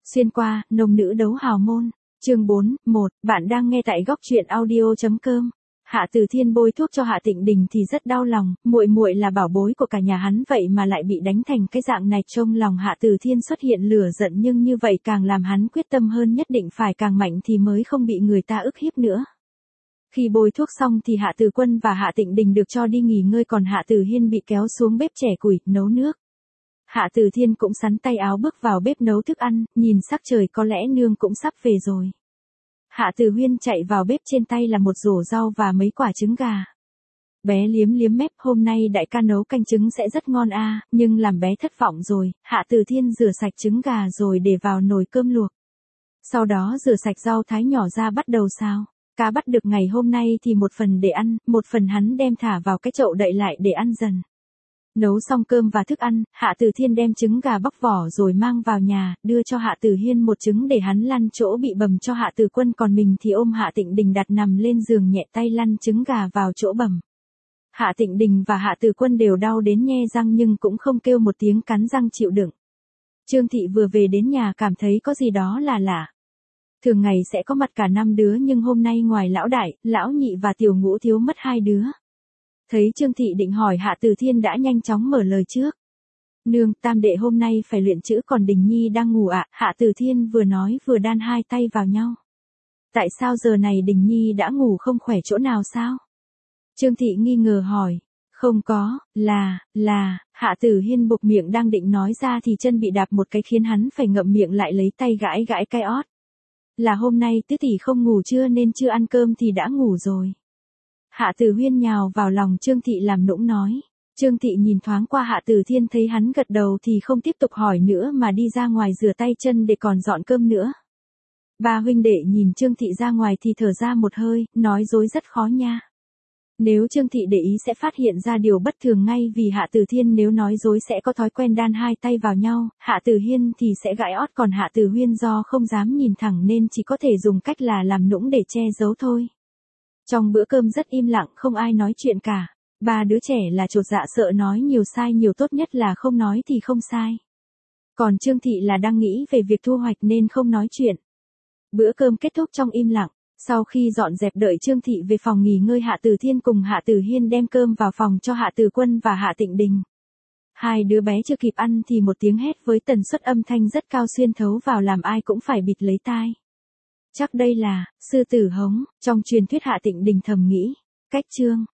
Xuyên qua, nông nữ đấu hào môn. Chương 4, 1, bạn đang nghe tại góc truyện audio.com. Hạ Từ Thiên bôi thuốc cho Hạ Tịnh Đình thì rất đau lòng, muội muội là bảo bối của cả nhà hắn vậy mà lại bị đánh thành cái dạng này, trong lòng Hạ Từ Thiên xuất hiện lửa giận, nhưng như vậy càng làm hắn quyết tâm hơn, nhất định phải càng mạnh thì mới không bị người ta ức hiếp nữa. Khi bôi thuốc xong thì Hạ Từ Quân và Hạ Tịnh Đình được cho đi nghỉ ngơi, còn Hạ Từ Hiên bị kéo xuống bếp chẻ củi, nấu nước. Hạ Từ Thiên cũng sắn tay áo bước vào bếp nấu thức ăn, nhìn sắc trời có lẽ nương cũng sắp về rồi. Hạ Từ Huyên chạy vào bếp, trên tay là một rổ rau và mấy quả trứng gà. Bé liếm liếm mép, hôm nay đại ca nấu canh trứng sẽ rất ngon a, nhưng làm bé thất vọng rồi. Hạ Từ Thiên rửa sạch trứng gà rồi để vào nồi cơm luộc. Sau đó rửa sạch rau thái nhỏ ra bắt đầu xào. Cá bắt được ngày hôm nay thì một phần để ăn, một phần hắn đem thả vào cái chậu đậy lại để ăn dần. Nấu xong cơm và thức ăn, Hạ Từ Thiên đem trứng gà bóc vỏ rồi mang vào nhà, đưa cho Hạ Từ Hiên một trứng để hắn lăn chỗ bị bầm cho Hạ Từ Quân, còn mình thì ôm Hạ Tịnh Đình đặt nằm lên giường, nhẹ tay lăn trứng gà vào chỗ bầm. Hạ Tịnh Đình và Hạ Từ Quân đều đau đến nhe răng nhưng cũng không kêu một tiếng, cắn răng chịu đựng. Trương Thị vừa về đến nhà cảm thấy có gì đó là lạ. Thường ngày sẽ có mặt cả 5 đứa nhưng hôm nay ngoài lão đại, lão nhị và tiểu ngũ thiếu mất 2 đứa. Thấy Trương Thị định hỏi, Hạ Từ Thiên đã nhanh chóng mở lời trước. Nương, tam đệ hôm nay phải luyện chữ, còn Đình Nhi đang ngủ ạ. Hạ Từ Thiên vừa nói vừa đan hai tay vào nhau. Tại sao giờ này Đình Nhi đã ngủ, không khỏe chỗ nào sao? Trương Thị nghi ngờ hỏi. Không có, Hạ Từ Hiên buộc miệng đang định nói ra thì chân bị đạp một cái khiến hắn phải ngậm miệng lại, lấy tay gãi gãi cái ót. Là hôm nay tứ tỷ không ngủ trưa nên chưa ăn cơm thì đã ngủ rồi. Hạ Từ Huyên nhào vào lòng Trương Thị làm nũng nói. Trương Thị nhìn thoáng qua Hạ Từ Thiên, thấy hắn gật đầu thì không tiếp tục hỏi nữa mà đi ra ngoài rửa tay chân để còn dọn cơm nữa. Ba huynh đệ nhìn Trương Thị ra ngoài thì thở ra một hơi, nói dối rất khó nha. Nếu Trương Thị để ý sẽ phát hiện ra điều bất thường ngay, vì Hạ Từ Thiên nếu nói dối sẽ có thói quen đan hai tay vào nhau, Hạ Từ Hiên thì sẽ gãi ót, còn Hạ Từ Huyên do không dám nhìn thẳng nên chỉ có thể dùng cách là làm nũng để che giấu thôi. Trong bữa cơm rất im lặng, không ai nói chuyện cả. Ba đứa trẻ là chột dạ sợ nói nhiều sai nhiều, tốt nhất là không nói thì không sai. Còn Trương Thị là đang nghĩ về việc thu hoạch nên không nói chuyện. Bữa cơm kết thúc trong im lặng. Sau khi dọn dẹp đợi Trương Thị về phòng nghỉ ngơi, Hạ Từ Thiên cùng Hạ Từ Hiên đem cơm vào phòng cho Hạ Từ Quân và Hạ Tịnh Đình. Hai đứa bé chưa kịp ăn thì một tiếng hét với tần suất âm thanh rất cao xuyên thấu vào làm ai cũng phải bịt lấy tai. Chắc đây là sư tử hống, trong truyền thuyết, Hạ Tịnh Đình thầm nghĩ. Cách chương